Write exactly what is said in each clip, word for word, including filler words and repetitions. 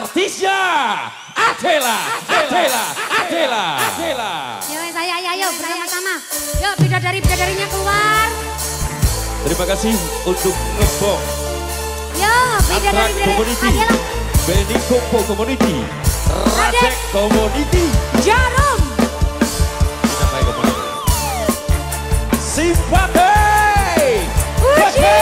artisnya Adela, Adela, Adela, Adela. Yo saya ayo, ayo bersama-sama. Yuk bidadari-bidadarinya keluar. Terima kasih untuk ngebong. Yo bidadari-bidadari Adela. Benny Kompo Community, Radek Community, Jarum. Kita main community. Simpati. Uji.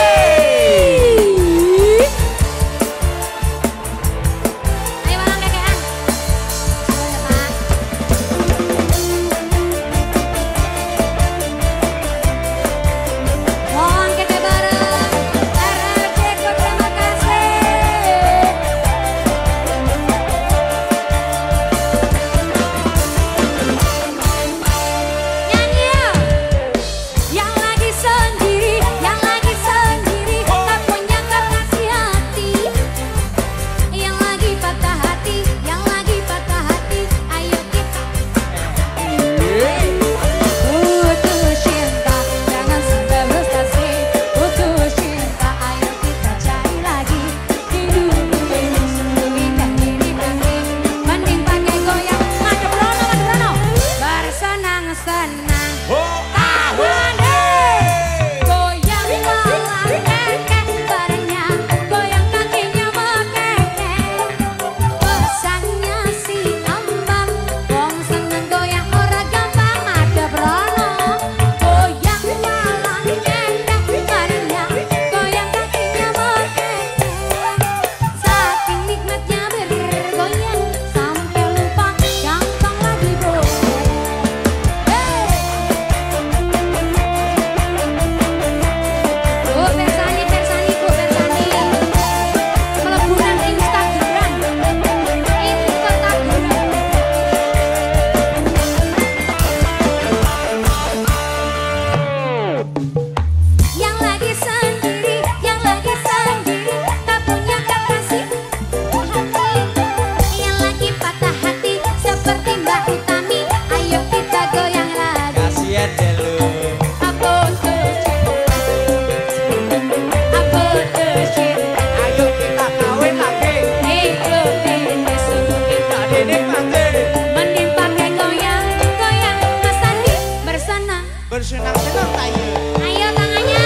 Bersenang-senang tayo. Ayo tangannya.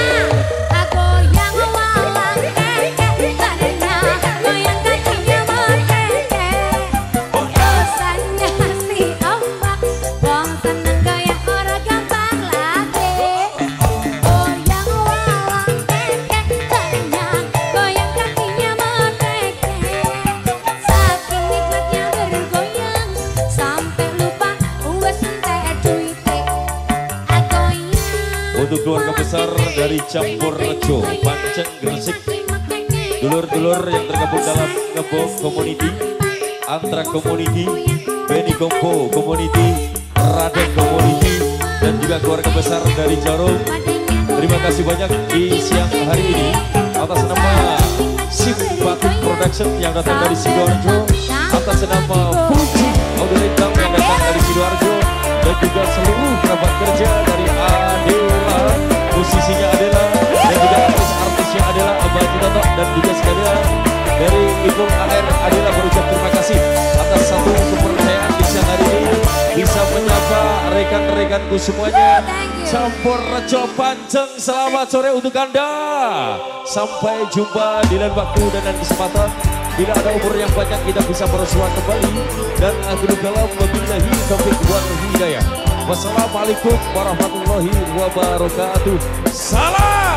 Goyang walang keke badannya, goyang kakinya mekeke. Bosannya si ombak, wong seneng goyang ora gampang lagi. Goyang walang keke badannya, goyang kakinya mekeke. Saking nikmatnya bergoyang sampai lupa wes entek duite. Untuk keluarga besar dari Campur Rejo, Panceng Gresik, dulur-dulur yang tergabung dalam Ngebong Community, Antra Community, Benny Kompo Community, Radek Community, dan juga keluarga besar dari Jarum. Terima kasih banyak di siang hari ini atas nama Simpati Production yang datang dari Sidoarjo, atas nama Fuji Audio Rekam yang datang dari Sidoarjo, dan juga seluruh kerabat kerja dari Adela, musisinya Adela, dan juga artis-artisnya Adela, Abah Toto, dan juga sekalian dari Ibu Air Adela berucap terima kasih atas satu kepercayaan di siang hari ini bisa menyapa rekan-rekanku semuanya. Campur Rejo Panceng, selamat sore untuk Anda. Sampai jumpa di lain waktu dan lain kesempatan. Bila ada umur yang banyak kita bisa bersua kembali. Dan akhirul kalam wabillahi taufiq wal hidayah. Wassalamualaikum warahmatullahi wabarakatuh. Salam.